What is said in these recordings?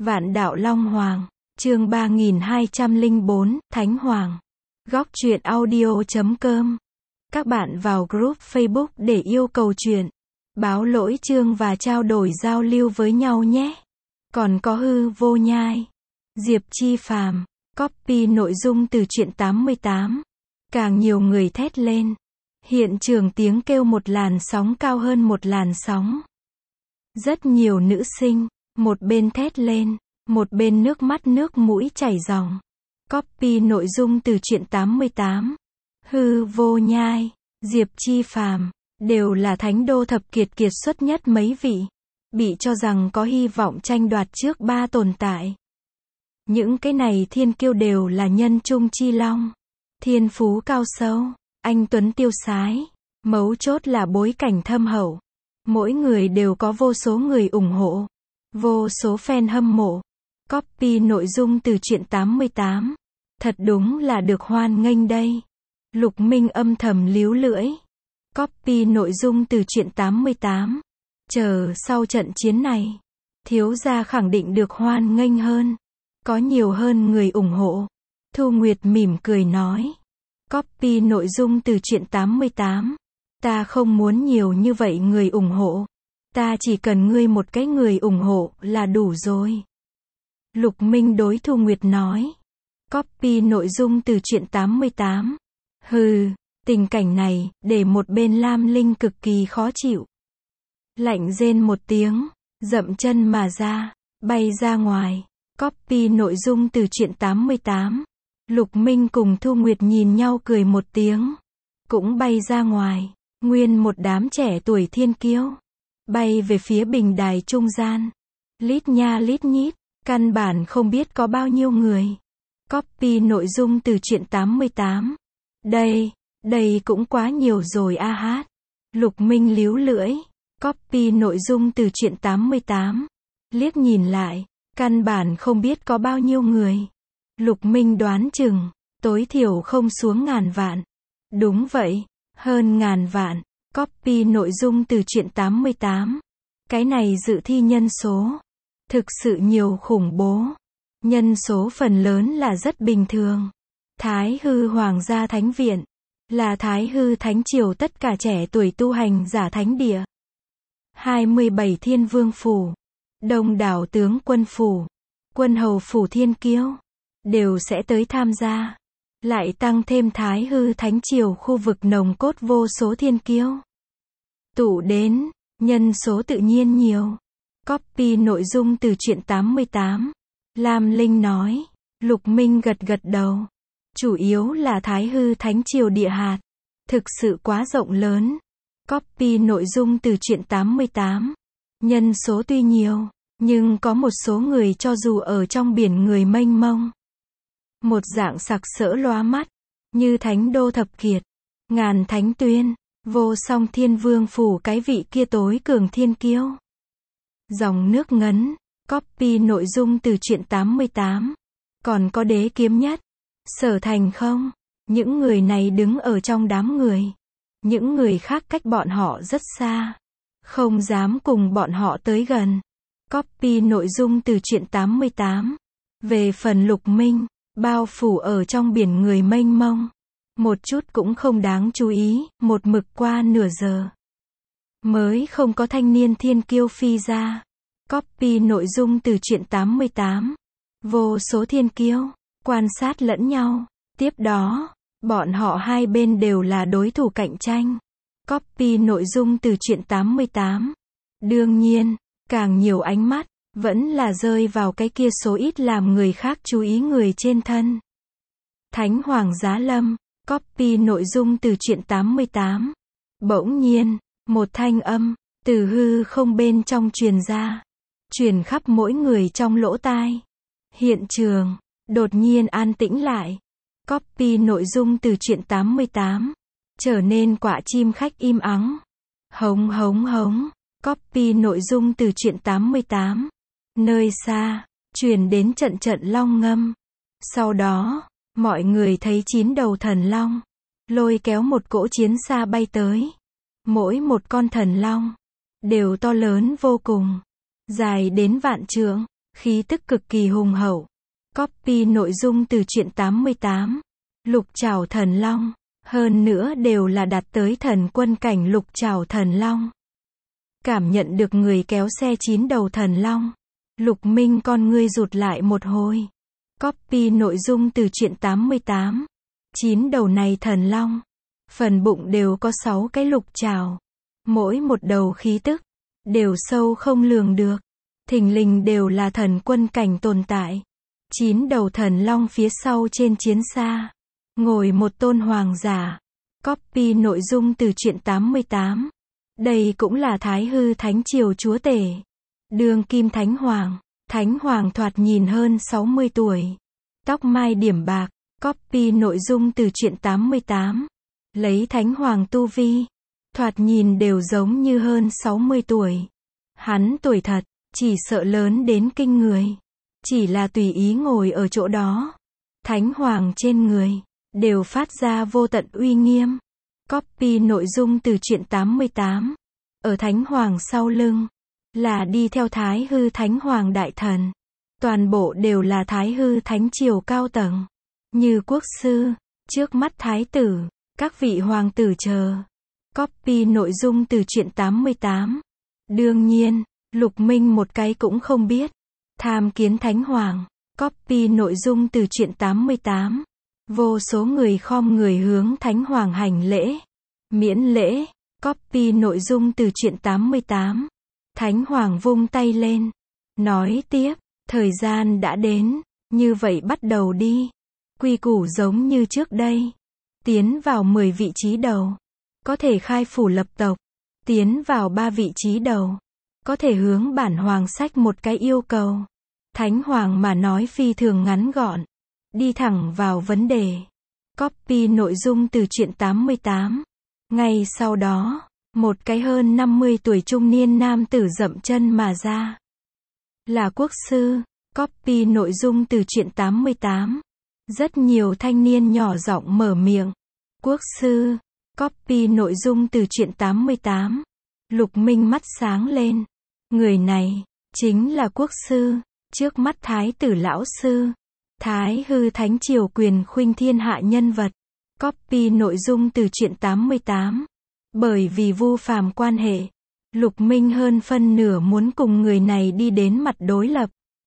Vạn đạo Long Hoàng, chương 3204, Thánh Hoàng. Góc truyện audio.com. Các bạn vào group Facebook để yêu cầu truyện, báo lỗi chương và trao đổi giao lưu với nhau nhé. Còn có Hư Vô Nhai, Diệp Chi Phàm, copy nội dung từ truyện 88. Càng nhiều người thét lên. Hiện trường tiếng kêu một làn sóng cao hơn một làn sóng. Rất nhiều nữ sinh, một bên thét lên, một bên nước mắt nước mũi chảy ròng. Copy nội dung từ truyện 88. Hư Vô Nhai, Diệp Chi Phàm, đều là thánh đô thập kiệt kiệt xuất nhất mấy vị. Bị cho rằng có hy vọng tranh đoạt trước ba tồn tại. Những cái này thiên kiêu đều là nhân trung chi long. Thiên phú cao sâu, anh tuấn tiêu sái. Mấu chốt là bối cảnh thâm hậu. Mỗi người đều có vô số người ủng hộ. Vô số fan hâm mộ. Copy nội dung từ truyện 88. Thật đúng là được hoan nghênh đây. Lục Minh âm thầm líu lưỡi. Copy nội dung từ truyện 88. Chờ sau trận chiến này, thiếu gia khẳng định được hoan nghênh hơn. Có nhiều hơn người ủng hộ. Thu Nguyệt mỉm cười nói. Copy nội dung từ truyện 88. Ta không muốn nhiều như vậy người ủng hộ. Ta chỉ cần ngươi một cái người ủng hộ là đủ rồi. Lục Minh đối Thu Nguyệt nói. Copy nội dung từ truyện 88. Hừ, tình cảnh này, để một bên Lam Linh cực kỳ khó chịu. Lạnh rên một tiếng, dậm chân mà ra, bay ra ngoài. Copy nội dung từ truyện 88. Lục Minh cùng Thu Nguyệt nhìn nhau cười một tiếng. Cũng bay ra ngoài, nguyên một đám trẻ tuổi thiên kiêu. Bay về phía bình đài trung gian. Lít nha lít nhít, căn bản không biết có bao nhiêu người. Copy nội dung từ truyện 88. Đây cũng quá nhiều rồi a hát. Lục Minh líu lưỡi. Copy nội dung từ truyện 88. Liếc nhìn lại, căn bản không biết có bao nhiêu người. Lục Minh đoán chừng, tối thiểu không xuống ngàn vạn. Đúng vậy, hơn ngàn vạn. Copy nội dung từ truyện 88. Cái này dự thi nhân số. Thực sự nhiều khủng bố. Nhân số phần lớn là rất bình thường. Thái Hư Hoàng gia Thánh Viện. Là Thái Hư Thánh Triều tất cả trẻ tuổi tu hành giả thánh địa. 27 Thiên Vương Phủ. Đông đảo tướng quân phủ. Quân hầu phủ thiên kiêu. Đều sẽ tới tham gia. Lại tăng thêm Thái Hư Thánh Triều khu vực nồng cốt vô số thiên kiêu. Tụ đến, nhân số tự nhiên nhiều. Copy nội dung từ truyện 88. Lam Linh nói. Lục Minh gật gật đầu. Chủ yếu là Thái Hư Thánh Triều địa hạt. Thực sự quá rộng lớn. Copy nội dung từ truyện 88. Nhân số tuy nhiều, nhưng có một số người cho dù ở trong biển người mênh mông. Một dạng sặc sỡ lóa mắt. Như Thánh Đô Thập Kiệt. Ngàn Thánh Tuyên. Vô Song Thiên Vương Phủ cái vị kia tối cường thiên kiêu. Dòng nước ngấn. Copy nội dung từ truyện 88. Còn có Đế Kiếm Nhất. Sở Thành không? Những người này đứng ở trong đám người. Những người khác cách bọn họ rất xa. Không dám cùng bọn họ tới gần. Copy nội dung từ truyện 88. Về phần Lục Minh, bao phủ ở trong biển người mênh mông. Một chút cũng không đáng chú ý, một mực qua nửa giờ. Mới không có thanh niên thiên kiêu phi ra. Copy nội dung từ truyện 88. Vô số thiên kiêu, quan sát lẫn nhau. Tiếp đó, bọn họ hai bên đều là đối thủ cạnh tranh. Copy nội dung từ truyện 88. Đương nhiên, càng nhiều ánh mắt, vẫn là rơi vào cái kia số ít làm người khác chú ý người trên thân. Thánh Hoàng Giá Lâm. Copy nội dung từ truyện 88. Bỗng nhiên, một thanh âm, từ hư không bên trong truyền ra. Truyền khắp mỗi người trong lỗ tai. Hiện trường, đột nhiên an tĩnh lại. Copy nội dung từ truyện 88. Trở nên quạ chim khách im ắng. Hống hống hống. Copy nội dung từ truyện 88. Nơi xa, truyền đến trận trận long ngâm. Sau đó, mọi người thấy 9 đầu thần long. Lôi kéo một cỗ chiến xa bay tới. Mỗi một con thần long, đều to lớn vô cùng. Dài đến vạn trượng. khí tức cực kỳ hùng hậu. Copy nội dung từ truyện 88. Lục Trảo Thần Long. Hơn nữa đều là đạt tới thần quân cảnh Lục Trảo Thần Long. Cảm nhận được người kéo xe 9 đầu thần long. Lục Minh con ngươi rụt lại một hồi. Copy nội dung từ truyện 88. 9 đầu này thần long. Phần bụng đều có 6 cái lục trảo. Mỗi một đầu khí tức. Đều sâu không lường được. Thình lình đều là thần quân cảnh tồn tại. 9 đầu thần long phía sau trên chiến xa. Ngồi một tôn hoàng giả. Copy nội dung từ truyện 88. Đây cũng là Thái Hư Thánh Triều chúa tể. Đương kim Thánh Hoàng. Thánh Hoàng thoạt nhìn hơn 60 tuổi. Tóc mai điểm bạc. Copy nội dung từ truyện 88. Lấy Thánh Hoàng tu vi. Thoạt nhìn đều giống như hơn 60 tuổi. Hắn tuổi thật, chỉ sợ lớn đến kinh người. Chỉ là tùy ý ngồi ở chỗ đó. Thánh Hoàng trên người. Đều phát ra vô tận uy nghiêm. Copy nội dung từ truyện 88. Ở Thánh Hoàng sau lưng. Là đi theo Thái Hư Thánh Hoàng Đại Thần. Toàn bộ đều là Thái Hư Thánh Triều cao tầng. Như quốc sư. Trước mắt thái tử. Các vị hoàng tử chờ. Copy nội dung từ truyện 88. Đương nhiên, Lục Minh một cái cũng không biết. Tham kiến Thánh Hoàng. Copy nội dung từ truyện 88. Vô số người khom người hướng Thánh Hoàng hành lễ. Miễn lễ. Copy nội dung từ truyện 88. Thánh Hoàng vung tay lên. Nói tiếp, thời gian đã đến, như vậy bắt đầu đi. Quy củ giống như trước đây. Tiến vào 10 vị trí đầu. Có thể khai phủ lập tộc. Tiến vào 3 vị trí đầu. Có thể hướng bản hoàng sách một cái yêu cầu. Thánh Hoàng mà nói phi thường ngắn gọn. Đi thẳng vào vấn đề. Copy nội dung từ truyện 88. Ngay sau đó, một cái hơn 50 tuổi trung niên nam tử dậm chân mà ra. Là quốc sư. Copy nội dung từ truyện 88. Rất nhiều thanh niên nhỏ giọng mở miệng. Quốc sư. Copy nội dung từ truyện 88. Lục Minh mắt sáng lên. Người này, chính là quốc sư. Trước mắt thái tử lão sư. Thái Hư Thánh Triều quyền khuynh thiên hạ nhân vật. Copy nội dung từ truyện 88. Bởi vì vu phàm quan hệ. Lục Minh hơn phân nửa muốn cùng người này đi đến mặt đối lập.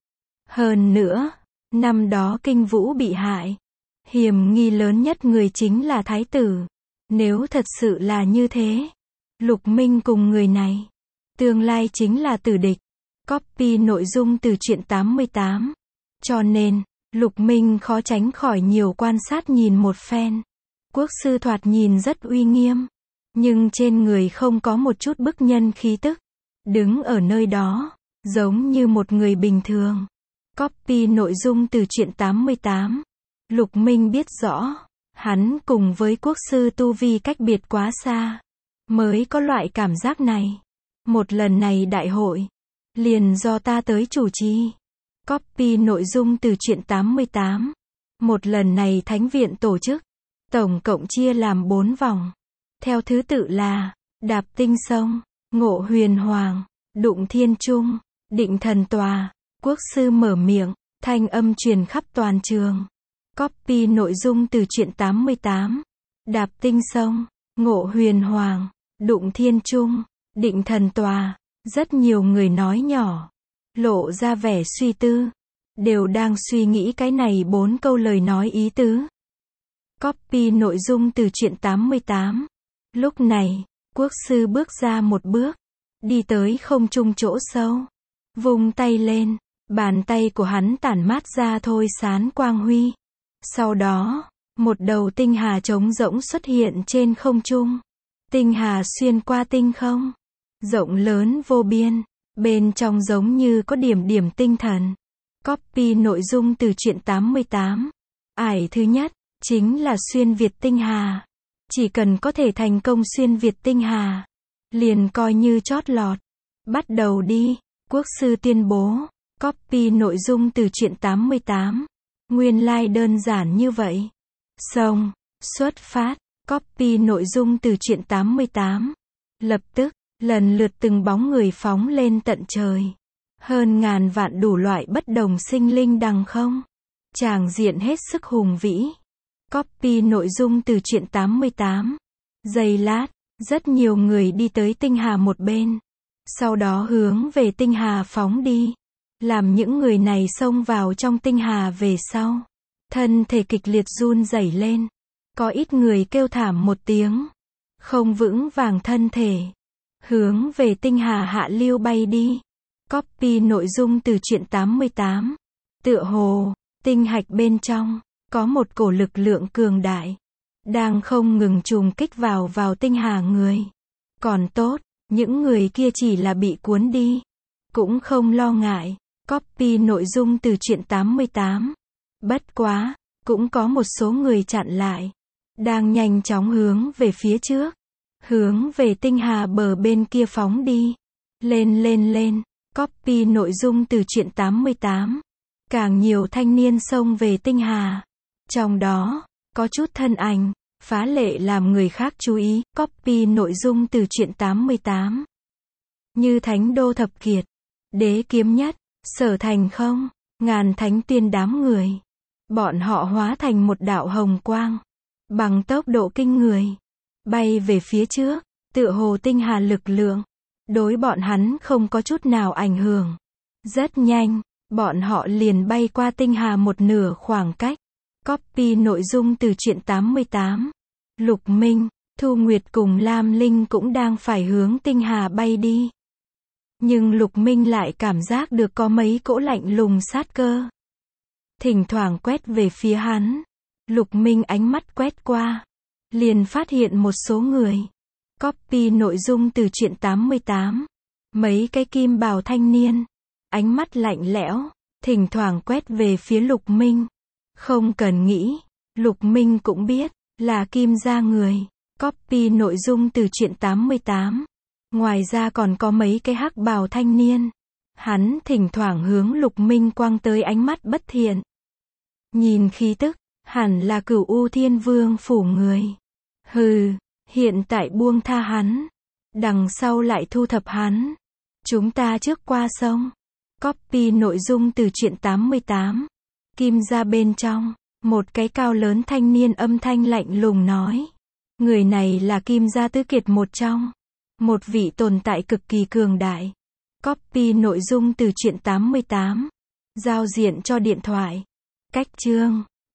Hơn nữa, năm đó Kinh Vũ bị hại. Hiểm nghi lớn nhất người chính là thái tử. Nếu thật sự là như thế. Lục Minh cùng người này. Tương lai chính là tử địch. Copy nội dung từ truyện 88. Cho nên, Lục Minh khó tránh khỏi nhiều quan sát nhìn một phen. Quốc sư thoạt nhìn rất uy nghiêm. Nhưng trên người không có một chút bức nhân khí tức. Đứng ở nơi đó, giống như một người bình thường. Copy nội dung từ truyện 88. Lục Minh biết rõ, hắn cùng với quốc sư tu vi cách biệt quá xa. Mới có loại cảm giác này. Một lần này đại hội, liền do ta tới chủ trì. Copy nội dung từ truyện 88. Một lần này Thánh Viện tổ chức. Tổng cộng chia làm 4 vòng. Theo thứ tự là, Đạp Tinh Sông, Ngộ Huyền Hoàng, Đụng Thiên Trung, Định Thần Tòa. Quốc sư mở miệng, thanh âm truyền khắp toàn trường. Copy nội dung từ truyện 88. Đạp Tinh Sông, Ngộ Huyền Hoàng, Đụng Thiên Trung, Định Thần Tòa. Rất nhiều người nói nhỏ. Lộ ra vẻ suy tư. Đều đang suy nghĩ cái này 4 câu lời nói ý tứ. Copy nội dung từ truyện 88. Lúc này, quốc sư bước ra một bước. Đi tới không trung chỗ sâu. Vung tay lên. Bàn tay của hắn tản mát ra thôi sán quang huy. Sau đó, một đầu tinh hà trống rỗng xuất hiện trên không trung. Tinh hà xuyên qua tinh không. Rộng lớn vô biên. Bên trong giống như có điểm điểm tinh thần. Copy nội dung từ truyện 88. Ải thứ nhất, chính là xuyên Việt tinh hà. Chỉ cần có thể thành công xuyên Việt tinh hà. Liền coi như chót lọt. Bắt đầu đi. Quốc sư tuyên bố. Copy nội dung từ truyện 88. Nguyên lai đơn giản như vậy. Xong. Xuất phát. Copy nội dung từ truyện 88. Lập tức, lần lượt từng bóng người phóng lên tận trời. Hơn ngàn vạn đủ loại bất đồng sinh linh đằng không. Tràng diện hết sức hùng vĩ. Copy nội dung từ truyện 88. Giây lát, rất nhiều người đi tới tinh hà một bên. Sau đó hướng về tinh hà phóng đi. Làm những người này xông vào trong tinh hà về sau. Thân thể kịch liệt run rẩy lên. Có ít người kêu thảm một tiếng. Không vững vàng thân thể. Hướng về tinh hà hạ lưu bay đi. Copy nội dung từ truyện 88. Tựa hồ, tinh hạch bên trong, có một cổ lực lượng cường đại. Đang không ngừng trùng kích vào tinh hà người. Còn tốt, những người kia chỉ là bị cuốn đi. Cũng không lo ngại. Copy nội dung từ truyện 88. Bất quá, cũng có một số người chặn lại. Đang nhanh chóng hướng về phía trước. Hướng về tinh hà bờ bên kia phóng đi. Lên. Copy nội dung từ truyện 88. Càng nhiều thanh niên xông về tinh hà. Trong đó, có chút thân ảnh, phá lệ làm người khác chú ý. Copy nội dung từ truyện 88. Như Thánh Đô Thập Kiệt, Đế Kiếm Nhất, Sở Thành Không, Ngàn Thánh Tiên đám người. Bọn họ hóa thành một đạo hồng quang. Bằng tốc độ kinh người. Bay về phía trước, tựa hồ tinh hà lực lượng. Đối bọn hắn không có chút nào ảnh hưởng. Rất nhanh, bọn họ liền bay qua tinh hà một nửa khoảng cách. Copy nội dung từ truyện 88. Lục Minh, Thu Nguyệt cùng Lam Linh cũng đang phải hướng tinh hà bay đi. Nhưng Lục Minh lại cảm giác được có mấy cỗ lạnh lùng sát cơ. Thỉnh thoảng quét về phía hắn. Lục Minh ánh mắt quét qua. Liền phát hiện một số người. Copy nội dung từ truyện 88. Mấy cái kim bào thanh niên. Ánh mắt lạnh lẽo. Thỉnh thoảng quét về phía Lục Minh. Không cần nghĩ. Lục Minh cũng biết. Là kim gia người. Copy nội dung từ truyện 88. Ngoài ra còn có mấy cái hắc bào thanh niên. Hắn thỉnh thoảng hướng Lục Minh quăng tới ánh mắt bất thiện. Nhìn khí tức, hẳn là Cửu U Thiên Vương phủ người. Hừ, hiện tại buông tha hắn. Đằng sau lại thu thập hắn. Chúng ta trước qua sông. Copy nội dung từ truyện 88. Kim gia bên trong, một cái cao lớn thanh niên âm thanh lạnh lùng nói. Người này là Kim gia tứ kiệt một trong. Một vị tồn tại cực kỳ cường đại. Copy nội dung từ truyện 88. Giao diện cho điện thoại. Cách chương